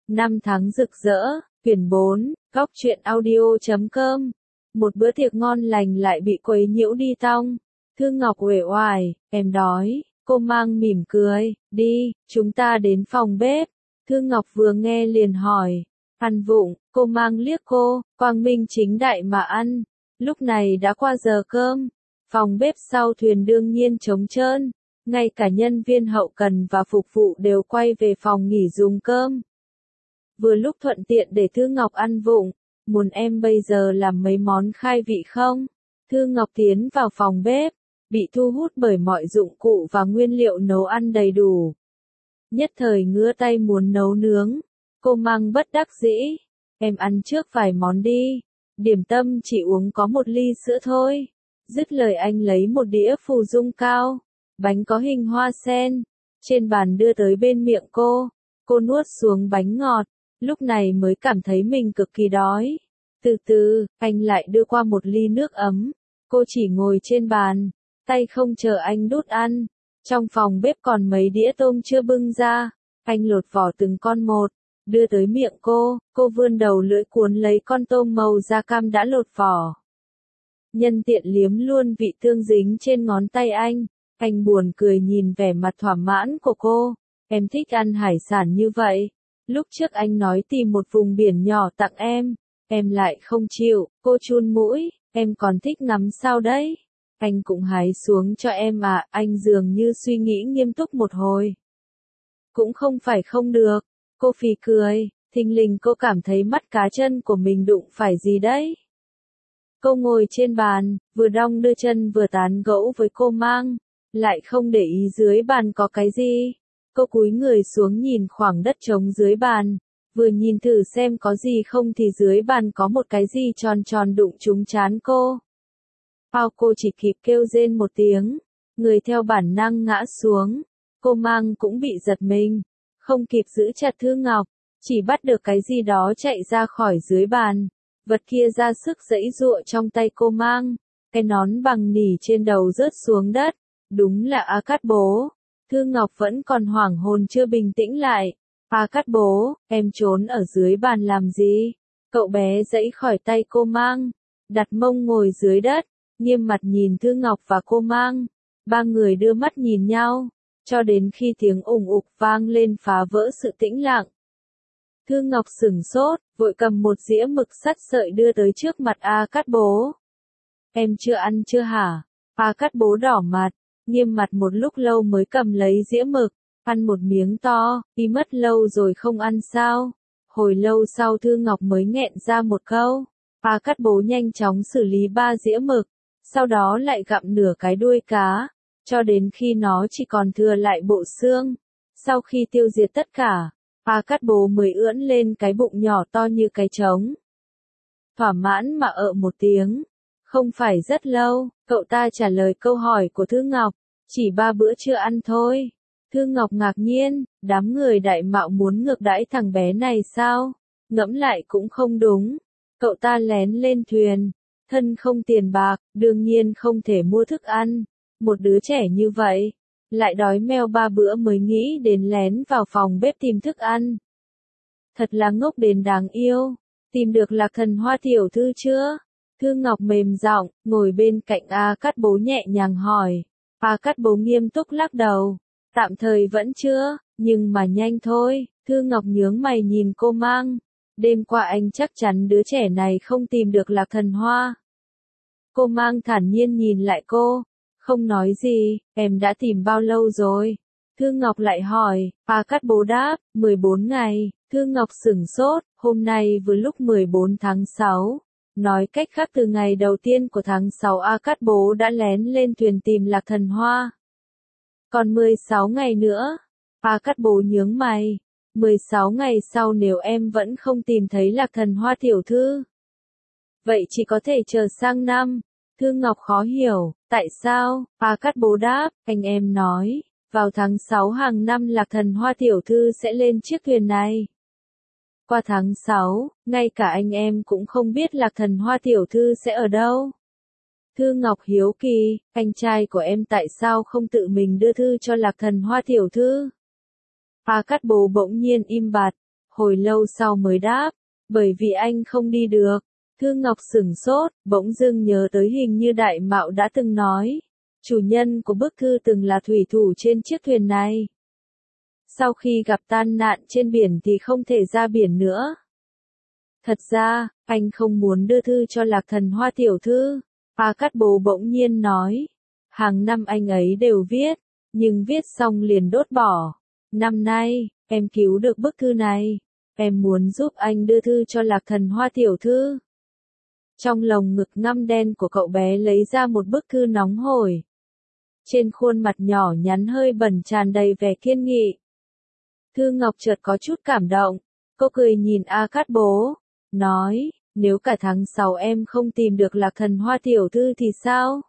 Năm tháng rực rỡ, quyển 4, góc truyện audio.com. Một bữa tiệc ngon lành lại bị quấy nhiễu đi tong. Thương Ngọc uể oải, em đói. Cô Mang mỉm cười, đi, chúng ta đến phòng bếp. Thương Ngọc vừa nghe liền hỏi, ăn vụng. Cô Mang liếc cô, quang minh chính đại mà ăn. Lúc này đã qua giờ cơm. Phòng bếp sau thuyền đương nhiên trống trơn. Ngay cả nhân viên hậu cần và phục vụ đều quay về phòng nghỉ dùng cơm. Vừa lúc thuận tiện để Thư Ngọc ăn vụng, muốn em bây giờ làm mấy món khai vị không? Thư Ngọc tiến vào phòng bếp, bị thu hút bởi mọi dụng cụ và nguyên liệu nấu ăn đầy đủ. Nhất thời ngứa tay muốn nấu nướng, cô Mang bất đắc dĩ, em ăn trước vài món đi, điểm tâm chỉ uống có một ly sữa thôi. Dứt lời anh lấy một đĩa phù dung cao, bánh có hình hoa sen, trên bàn đưa tới bên miệng cô nuốt xuống bánh ngọt. Lúc này mới cảm thấy mình cực kỳ đói. Từ từ, anh lại đưa qua một ly nước ấm. Cô chỉ ngồi trên bàn, tay không chờ anh đút ăn. Trong phòng bếp còn mấy đĩa tôm chưa bưng ra. Anh lột vỏ từng con một, đưa tới miệng cô vươn đầu lưỡi cuốn lấy con tôm màu da cam đã lột vỏ. Nhân tiện liếm luôn vị tương dính trên ngón tay anh buồn cười nhìn vẻ mặt thỏa mãn của cô. Em thích ăn hải sản như vậy. Lúc trước anh nói tìm một vùng biển nhỏ tặng em lại không chịu, cô chun mũi, em còn thích ngắm sao đấy. Anh cũng hái xuống cho em à, anh dường như suy nghĩ nghiêm túc một hồi. Cũng không phải không được, cô phì cười, thình lình cô cảm thấy mắt cá chân của mình đụng phải gì đấy. Cô ngồi trên bàn, vừa đong đưa chân vừa tán gẫu với cô Mang, lại không để ý dưới bàn có cái gì. Cô cúi người xuống nhìn khoảng đất trống dưới bàn, vừa nhìn thử xem có gì không thì dưới bàn có một cái gì tròn tròn đụng trúng trán cô. Cô chỉ kịp kêu rên một tiếng, người theo bản năng ngã xuống. Cô Mang cũng bị giật mình, không kịp giữ chặt Thư Ngọc, chỉ bắt được cái gì đó chạy ra khỏi dưới bàn. Vật kia ra sức giãy giụa trong tay cô Mang, cái nón bằng nỉ trên đầu rớt xuống đất, đúng là A Cát Bố. Thư Ngọc vẫn còn hoảng hồn chưa bình tĩnh lại. A Cát Bố, em trốn ở dưới bàn làm gì? Cậu bé giãy khỏi tay cô Mang, đặt mông ngồi dưới đất, nghiêm mặt nhìn Thư Ngọc và cô Mang. Ba người đưa mắt nhìn nhau, cho đến khi tiếng ùng ục vang lên phá vỡ sự tĩnh lặng. Thư Ngọc sửng sốt, vội cầm một dĩa mực sắt sợi đưa tới trước mặt A Cát Bố. Em chưa ăn chưa hả? A Cát Bố đỏ mặt, nghiêm mặt một lúc lâu mới cầm lấy dĩa mực, ăn một miếng to, đi mất lâu rồi không ăn sao? Hồi lâu sau Thư Ngọc mới nghẹn ra một câu. A Cát Bố nhanh chóng xử lý 3 dĩa mực, sau đó lại gặm nửa cái đuôi cá, cho đến khi nó chỉ còn thừa lại bộ xương. Sau khi tiêu diệt tất cả, A Cát Bố mới ưỡn lên cái bụng nhỏ to như cái trống. Thỏa mãn mà một tiếng. Không phải rất lâu, cậu ta trả lời câu hỏi của Thư Ngọc, chỉ 3 bữa chưa ăn thôi. Thư Ngọc ngạc nhiên, đám người đại mạo muốn ngược đãi thằng bé này sao? Ngẫm lại cũng không đúng. Cậu ta lén lên thuyền, thân không tiền bạc, đương nhiên không thể mua thức ăn. Một đứa trẻ như vậy, lại đói meo 3 bữa mới nghĩ đến lén vào phòng bếp tìm thức ăn. Thật là ngốc đến đáng yêu. Tìm được Lạc Thần Hoa tiểu thư chưa? Thư Ngọc mềm giọng, ngồi bên cạnh A Cát Bố nhẹ nhàng hỏi. A Cát Bố nghiêm túc lắc đầu. Tạm thời vẫn chưa, nhưng mà nhanh thôi. Thư Ngọc nhướng mày nhìn cô Mang. Đêm qua anh chắc chắn đứa trẻ này không tìm được Lạc Thần Hoa. Cô Mang thản nhiên nhìn lại cô. Không nói gì, em đã tìm bao lâu rồi? Thư Ngọc lại hỏi. A Cát Bố đáp, 14 ngày. Thư Ngọc sửng sốt, hôm nay vừa lúc 14 tháng 6. Nói cách khác từ ngày đầu tiên của tháng 6 A Cát Bố đã lén lên thuyền tìm Lạc Thần Hoa. Còn 16 ngày nữa. A Cát Bố nhướng mày. 16 ngày sau nếu em vẫn không tìm thấy Lạc Thần Hoa tiểu thư, vậy chỉ có thể chờ sang năm. Thư Ngọc khó hiểu, tại sao? A Cát Bố đáp, anh em nói, vào tháng 6 hàng năm Lạc Thần Hoa tiểu thư sẽ lên chiếc thuyền này. Qua tháng 6, ngay cả anh em cũng không biết Lạc Thần Hoa tiểu thư sẽ ở đâu. Thư Ngọc hiếu kỳ, anh trai của em tại sao không tự mình đưa thư cho Lạc Thần Hoa tiểu thư? A Cát Bố bỗng nhiên im bặt, hồi lâu sau mới đáp, bởi vì anh không đi được. Thư Ngọc sửng sốt, bỗng dưng nhớ tới hình như Đại Mạo đã từng nói, chủ nhân của bức thư từng là thủy thủ trên chiếc thuyền này. Sau khi gặp tai nạn trên biển thì không thể ra biển nữa. Thật ra, anh không muốn đưa thư cho Lạc Thần Hoa tiểu thư. A Cát Bố bỗng nhiên nói, hàng năm anh ấy đều viết, nhưng viết xong liền đốt bỏ. Năm nay, em cứu được bức thư này, em muốn giúp anh đưa thư cho Lạc Thần Hoa tiểu thư. Trong lồng ngực ngăm đen của cậu bé lấy ra một bức thư nóng hổi. Trên khuôn mặt nhỏ nhắn hơi bẩn tràn đầy vẻ kiên nghị. Thư Ngọc chợt có chút cảm động, cô cười nhìn A Cát Bố, nói, nếu cả tháng 6 em không tìm được Lạc Thần Hoa tiểu thư thì sao?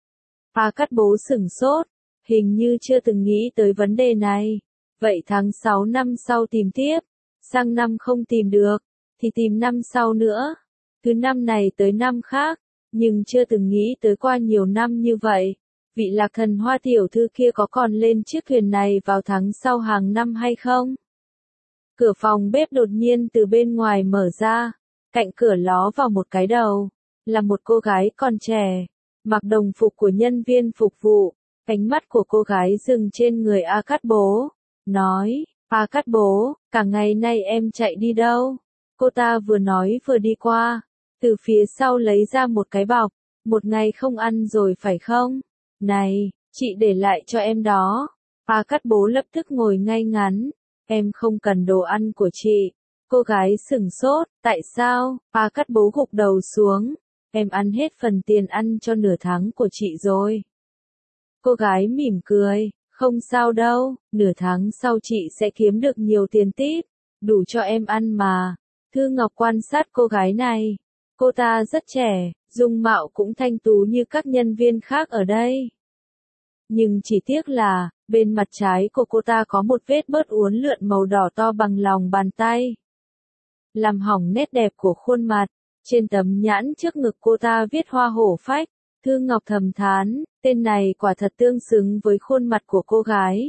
A Cát Bố sửng sốt, hình như chưa từng nghĩ tới vấn đề này. Vậy tháng 6 năm sau tìm tiếp, sang năm không tìm được, thì tìm năm sau nữa, từ năm này tới năm khác, nhưng chưa từng nghĩ tới qua nhiều năm như vậy. Vị Lạc Thần Hoa tiểu thư kia có còn lên chiếc thuyền này vào tháng sau hàng năm hay không? Cửa phòng bếp đột nhiên từ bên ngoài mở ra, cạnh cửa ló vào một cái đầu, là một cô gái còn trẻ, mặc đồng phục của nhân viên phục vụ, ánh mắt của cô gái dừng trên người A Cát Bố, nói, A Cát Bố, cả ngày nay em chạy đi đâu? Cô ta vừa nói vừa đi qua, từ phía sau lấy ra một cái bọc, một ngày không ăn rồi phải không? Này, chị để lại cho em đó. A Cát Bố lập tức ngồi ngay ngắn, em không cần đồ ăn của chị. Cô gái sửng sốt, tại sao? A Cát Bố gục đầu xuống, em ăn hết phần tiền ăn cho nửa tháng của chị rồi. Cô gái mỉm cười, không sao đâu, nửa tháng sau chị sẽ kiếm được nhiều tiền tip, đủ cho em ăn mà. Thư Ngọc quan sát cô gái này, cô ta rất trẻ, dung mạo cũng thanh tú như các nhân viên khác ở đây. Nhưng chỉ tiếc là, bên mặt trái của cô ta có một vết bớt uốn lượn màu đỏ to bằng lòng bàn tay, làm hỏng nét đẹp của khuôn mặt. Trên tấm nhãn trước ngực cô ta viết Hoa Hổ Phách. Thư Ngọc thầm thán, tên này quả thật tương xứng với khuôn mặt của cô gái.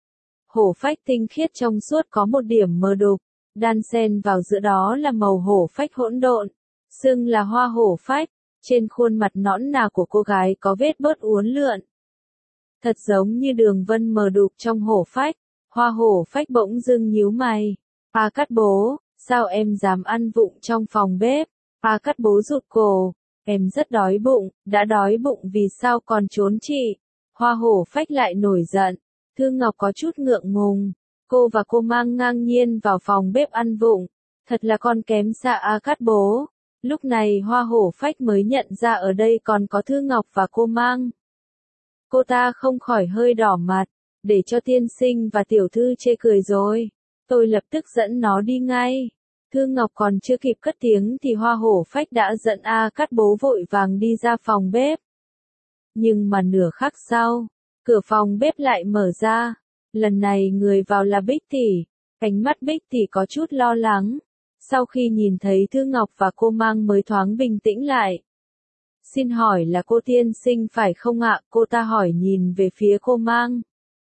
Hổ phách tinh khiết trong suốt có một điểm mờ đục, đan xen vào giữa đó là màu hổ phách hỗn độn, xưng là hoa hổ phách. Trên khuôn mặt nõn nà của cô gái có vết bớt uốn lượn, thật giống như đường vân mờ đục trong hổ phách. Hoa hổ phách bỗng dưng nhíu mày. A Cát Bố, sao em dám ăn vụng trong phòng bếp? A Cát Bố rụt cổ. Em rất đói bụng, đã đói bụng vì sao còn trốn chị? Hoa hổ phách lại nổi giận. Thư Ngọc có chút ngượng ngùng. Cô và cô mang ngang nhiên vào phòng bếp ăn vụng. Thật là con kém xa A Cát Bố. Lúc này hoa hổ phách mới nhận ra ở đây còn có Thư Ngọc và cô mang. Cô ta không khỏi hơi đỏ mặt. Để cho tiên sinh và tiểu thư chê cười rồi. Tôi lập tức dẫn nó đi ngay. Thư Ngọc còn chưa kịp cất tiếng thì hoa hổ phách đã dẫn A Cát Bố vội vàng đi ra phòng bếp. Nhưng mà nửa khắc sau, cửa phòng bếp lại mở ra. Lần này người vào là Bích Tỷ. Ánh mắt Bích Tỷ có chút lo lắng. Sau khi nhìn thấy Thư Ngọc và cô mang mới thoáng bình tĩnh lại. Xin hỏi là cô tiên sinh phải không ạ? Cô ta hỏi nhìn về phía cô mang.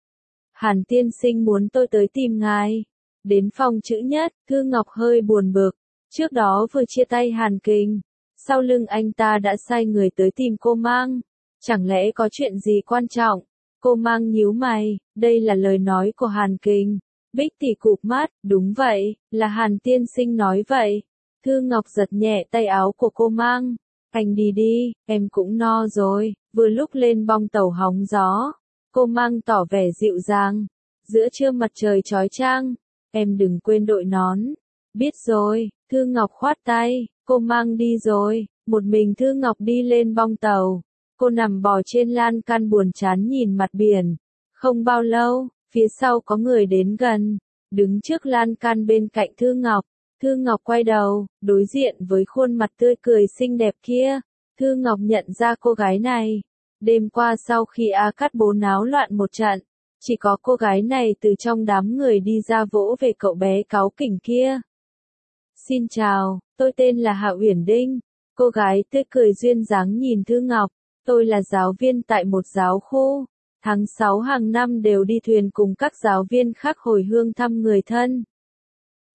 Hàn tiên sinh muốn tôi tới tìm ngài. Đến phòng chữ nhất, Thư Ngọc hơi buồn bực. Trước đó vừa chia tay Hàn Kình. Sau lưng anh ta đã sai người tới tìm cô mang. Chẳng lẽ có chuyện gì quan trọng? Cô mang nhíu mày, đây là lời nói của Hàn Kình. Bích Tỷ cụp mắt, đúng vậy, là Hàn tiên sinh nói vậy. Thư Ngọc giật nhẹ tay áo của cô mang. Anh đi đi, em cũng no rồi, vừa lúc lên bong tàu hóng gió. Cô mang tỏ vẻ dịu dàng. Giữa trưa mặt trời chói chang, em đừng quên đội nón. Biết rồi, Thư Ngọc khoát tay, cô mang đi rồi. Một mình Thư Ngọc đi lên bong tàu. Cô nằm bò trên lan can buồn chán nhìn mặt biển. Không bao lâu, phía sau có người đến gần, đứng trước lan can bên cạnh Thư Ngọc. Thư Ngọc quay đầu, đối diện với khuôn mặt tươi cười xinh đẹp kia. Thư Ngọc nhận ra cô gái này. Đêm qua sau khi A Cát Bố náo loạn một trận, chỉ có cô gái này từ trong đám người đi ra vỗ về cậu bé cáu kỉnh kia. Xin chào, tôi tên là Hạ Uyển Đinh. Cô gái tươi cười duyên dáng nhìn Thư Ngọc. Tôi là giáo viên tại một giáo khu. Tháng 6 hàng năm đều đi thuyền cùng các giáo viên khác hồi hương thăm người thân.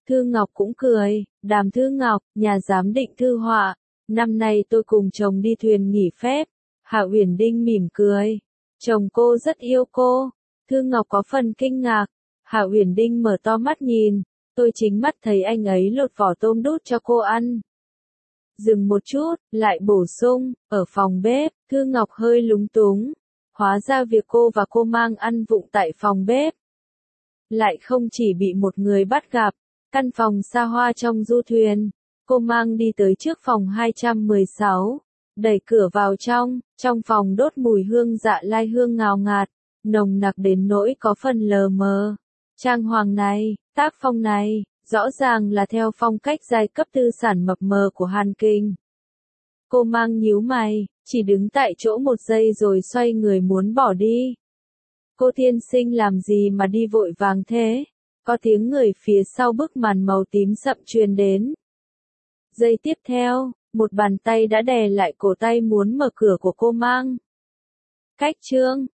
Thư Ngọc cũng cười, Đàm Thư Ngọc, nhà giám định thư họa. Năm nay tôi cùng chồng đi thuyền nghỉ phép. Hạ Uyển Đinh mỉm cười. Chồng cô rất yêu cô. Thư Ngọc có phần kinh ngạc. Hạ Uyển Đinh mở to mắt nhìn. Tôi chính mắt thấy anh ấy lột vỏ tôm đút cho cô ăn. Dừng một chút, lại bổ sung, ở phòng bếp, Thư Ngọc hơi lúng túng. Hóa ra việc cô và cô mang ăn vụng tại phòng bếp. Lại không chỉ bị một người bắt gặp. Căn phòng xa hoa trong du thuyền. Cô mang đi tới trước phòng 216. Đẩy cửa vào trong phòng đốt mùi hương dạ lai hương ngào ngạt. Nồng nặc đến nỗi có phần lờ mờ. Trang hoàng này, tác phong này, rõ ràng là theo phong cách giai cấp tư sản mập mờ của Hàn Kinh. Cô mang nhíu mày, chỉ đứng tại chỗ một giây rồi xoay người muốn bỏ đi. Cô tiên sinh làm gì mà đi vội vàng thế? Có tiếng người phía sau bức màn màu tím sậm truyền đến. Giây tiếp theo, một bàn tay đã đè lại cổ tay muốn mở cửa của cô mang. Cách chương